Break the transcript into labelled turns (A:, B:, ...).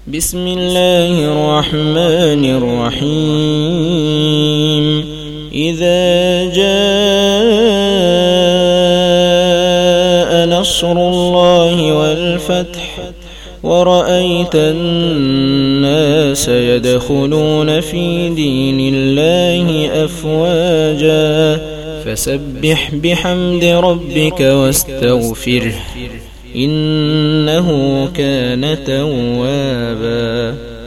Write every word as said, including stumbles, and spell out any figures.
A: بسم الله الرحمن الرحيم إذا جاء نصر الله والفتح ورأيت الناس يدخلون في دين الله أفواجا فسبح بحمد ربك واستغفره إنه كان توابا.